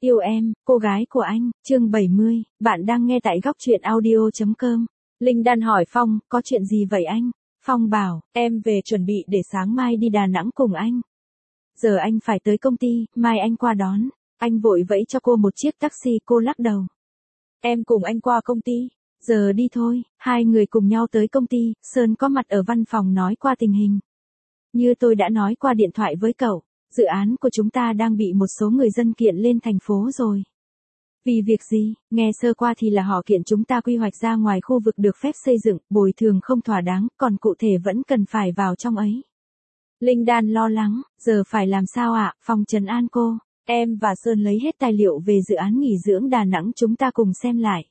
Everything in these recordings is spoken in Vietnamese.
Yêu em, cô gái của anh, chương 70, bạn đang nghe tại góc truyện audio.com. Linh Đan hỏi Phong, có chuyện gì vậy anh? Phong bảo, em về chuẩn bị để sáng mai đi Đà Nẵng cùng anh. Giờ anh phải tới công ty, mai anh qua đón. Anh vội vẫy cho cô một chiếc taxi, cô lắc đầu. Em cùng anh qua công ty. Giờ đi thôi, hai người cùng nhau tới công ty, Sơn có mặt ở văn phòng nói qua tình hình. Như tôi đã nói qua điện thoại với cậu, dự án của chúng ta đang bị một số người dân kiện lên thành phố rồi. Vì việc gì, nghe sơ qua thì là họ kiện chúng ta quy hoạch ra ngoài khu vực được phép xây dựng, bồi thường không thỏa đáng, còn cụ thể vẫn cần phải vào trong ấy. Linh Đan lo lắng, giờ phải làm sao ạ? Phong trấn an cô, em và Sơn lấy hết tài liệu về dự án nghỉ dưỡng Đà Nẵng chúng ta cùng xem lại.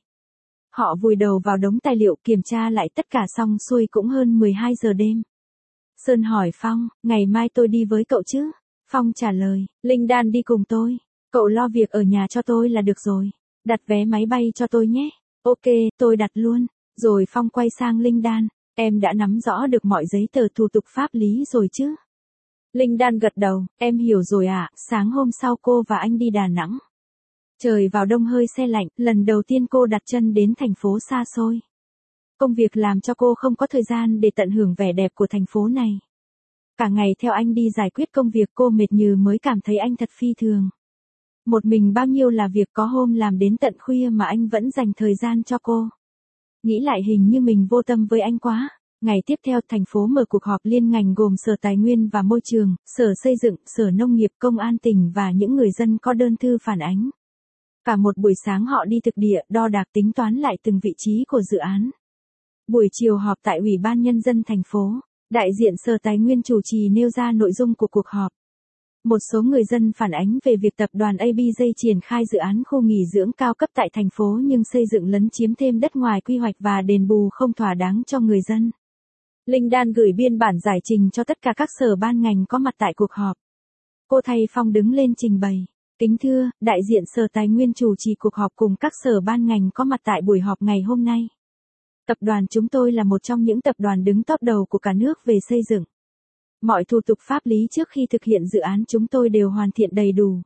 Họ vùi đầu vào đống tài liệu kiểm tra lại tất cả xong xuôi cũng hơn 12 giờ đêm. Sơn hỏi Phong, ngày mai tôi đi với cậu chứ? Phong trả lời, Linh Đan đi cùng tôi. Cậu lo việc ở nhà cho tôi là được rồi. Đặt vé máy bay cho tôi nhé. Ok, tôi đặt luôn. Rồi Phong quay sang Linh Đan, em đã nắm rõ được mọi giấy tờ thủ tục pháp lý rồi chứ? Linh Đan gật đầu, em hiểu rồi ạ. Sáng hôm sau cô và anh đi Đà Nẵng. Trời vào đông hơi se lạnh, lần đầu tiên cô đặt chân đến thành phố xa xôi. Công việc làm cho cô không có thời gian để tận hưởng vẻ đẹp của thành phố này. Cả ngày theo anh đi giải quyết công việc cô mệt như mới cảm thấy anh thật phi thường. Một mình bao nhiêu là việc, có hôm làm đến tận khuya mà anh vẫn dành thời gian cho cô. Nghĩ lại hình như mình vô tâm với anh quá. Ngày tiếp theo thành phố mở cuộc họp liên ngành gồm Sở Tài nguyên và Môi trường, Sở Xây dựng, Sở Nông nghiệp, Công an tỉnh và những người dân có đơn thư phản ánh. Cả một buổi sáng họ đi thực địa, đo đạc tính toán lại từng vị trí của dự án. Buổi chiều họp tại Ủy ban Nhân dân thành phố, đại diện Sở Tài nguyên chủ trì nêu ra nội dung của cuộc họp. Một số người dân phản ánh về việc tập đoàn ABJ triển khai dự án khu nghỉ dưỡng cao cấp tại thành phố nhưng xây dựng lấn chiếm thêm đất ngoài quy hoạch và đền bù không thỏa đáng cho người dân. Linh Đan gửi biên bản giải trình cho tất cả các sở ban ngành có mặt tại cuộc họp. Cô thay Phong đứng lên trình bày. Kính thưa, đại diện Sở Tài nguyên chủ trì cuộc họp cùng các sở ban ngành có mặt tại buổi họp ngày hôm nay. Tập đoàn chúng tôi là một trong những tập đoàn đứng top đầu của cả nước về xây dựng. Mọi thủ tục pháp lý trước khi thực hiện dự án chúng tôi đều hoàn thiện đầy đủ.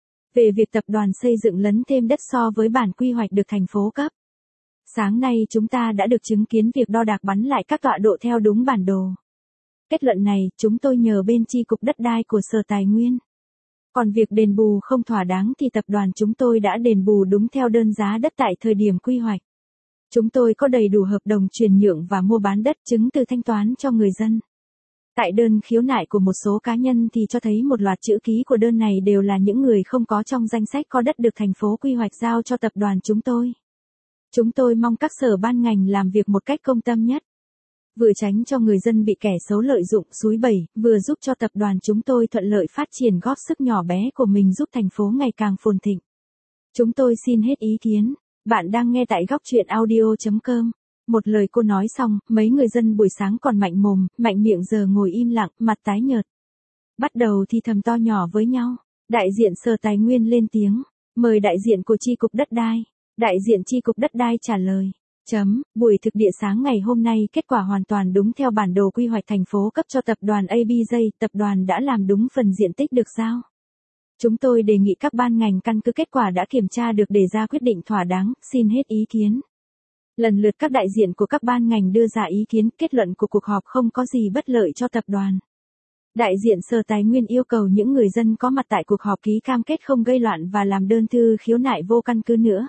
Về việc tập đoàn xây dựng lấn thêm đất so với bản quy hoạch được thành phố cấp. Sáng nay chúng ta đã được chứng kiến việc đo đạc bắn lại các tọa độ theo đúng bản đồ. Kết luận này chúng tôi nhờ bên chi cục đất đai của Sở Tài nguyên. Còn việc đền bù không thỏa đáng thì tập đoàn chúng tôi đã đền bù đúng theo đơn giá đất tại thời điểm quy hoạch. Chúng tôi có đầy đủ hợp đồng chuyển nhượng và mua bán đất, chứng từ thanh toán cho người dân. Tại đơn khiếu nại của một số cá nhân thì cho thấy một loạt chữ ký của đơn này đều là những người không có trong danh sách có đất được thành phố quy hoạch giao cho tập đoàn chúng tôi. Chúng tôi mong các sở ban ngành làm việc một cách công tâm nhất. Vừa tránh cho người dân bị kẻ xấu lợi dụng xúi bẩy, vừa giúp cho tập đoàn chúng tôi thuận lợi phát triển góp sức nhỏ bé của mình giúp thành phố ngày càng phồn thịnh. Chúng tôi xin hết ý kiến. Bạn đang nghe tại góc truyện audio.com. Một lời cô nói xong, mấy người dân buổi sáng còn mạnh mồm, mạnh miệng giờ ngồi im lặng, mặt tái nhợt. Bắt đầu thì thầm to nhỏ với nhau. Đại diện Sở Tài nguyên lên tiếng. Mời đại diện của chi cục đất đai. Đại diện chi cục đất đai trả lời. Buổi thực địa sáng ngày hôm nay kết quả hoàn toàn đúng theo bản đồ quy hoạch thành phố cấp cho tập đoàn ABJ, tập đoàn đã làm đúng phần diện tích được giao. Chúng tôi đề nghị các ban ngành căn cứ kết quả đã kiểm tra được để ra quyết định thỏa đáng, xin hết ý kiến. Lần lượt các đại diện của các ban ngành đưa ra ý kiến, kết luận của cuộc họp không có gì bất lợi cho tập đoàn. Đại diện Sở Tài nguyên yêu cầu những người dân có mặt tại cuộc họp ký cam kết không gây loạn và làm đơn thư khiếu nại vô căn cứ nữa.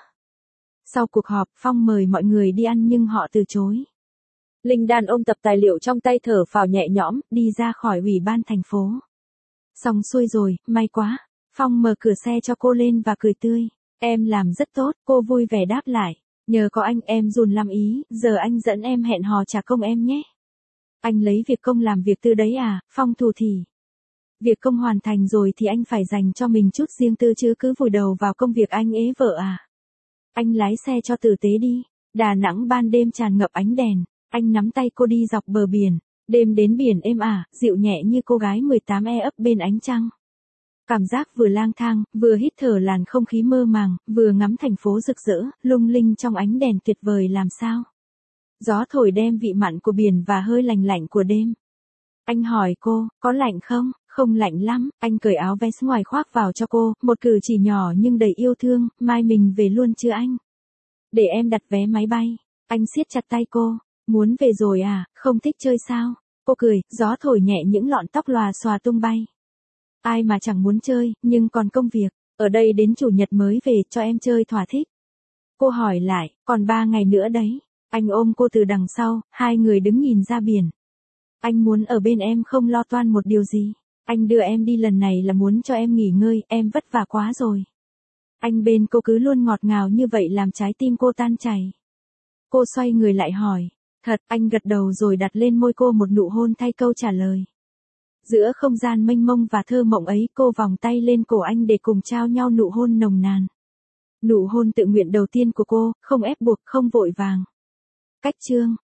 Sau cuộc họp, Phong mời mọi người đi ăn nhưng họ từ chối. Linh Đan ôm tập tài liệu trong tay thở phào nhẹ nhõm, đi ra khỏi ủy ban thành phố. Xong xuôi rồi, may quá. Phong mở cửa xe cho cô lên và cười tươi. Em làm rất tốt, cô vui vẻ đáp lại. Nhờ có anh em dùn làm ý, giờ anh dẫn em hẹn hò trả công em nhé. Anh lấy việc công làm việc tư đấy à? Phong thủ thỉ. Việc công hoàn thành rồi thì anh phải dành cho mình chút riêng tư chứ cứ vùi đầu vào công việc anh ế vợ à? Anh lái xe cho tử tế đi. Đà Nẵng ban đêm tràn ngập ánh đèn. Anh nắm tay cô đi dọc bờ biển. Đêm đến biển êm ả, dịu nhẹ như cô gái 18E ấp bên ánh trăng. Cảm giác vừa lang thang, vừa hít thở làn không khí mơ màng, vừa ngắm thành phố rực rỡ, lung linh trong ánh đèn tuyệt vời làm sao. Gió thổi đem vị mặn của biển và hơi lành lạnh của đêm. Anh hỏi cô, có lạnh không? Không lạnh lắm, anh cởi áo vest ngoài khoác vào cho cô, một cử chỉ nhỏ nhưng đầy yêu thương, mai mình về luôn chưa anh? Để em đặt vé máy bay. Anh siết chặt tay cô, muốn về rồi à, không thích chơi sao? Cô cười, gió thổi nhẹ những lọn tóc lòa xòa tung bay. Ai mà chẳng muốn chơi, nhưng còn công việc, ở đây đến chủ nhật mới về, cho em chơi thỏa thích. Cô hỏi lại, còn 3 ngày nữa đấy. Anh ôm cô từ đằng sau, hai người đứng nhìn ra biển. Anh muốn ở bên em không lo toan một điều gì. Anh đưa em đi lần này là muốn cho em nghỉ ngơi, em vất vả quá rồi. Anh bên cô cứ luôn ngọt ngào như vậy làm trái tim cô tan chảy. Cô xoay người lại hỏi. Thật, anh gật đầu rồi đặt lên môi cô một nụ hôn thay câu trả lời. Giữa không gian mênh mông và thơ mộng ấy, cô vòng tay lên cổ anh để cùng trao nhau nụ hôn nồng nàn. Nụ hôn tự nguyện đầu tiên của cô, không ép buộc, không vội vàng. Cách chương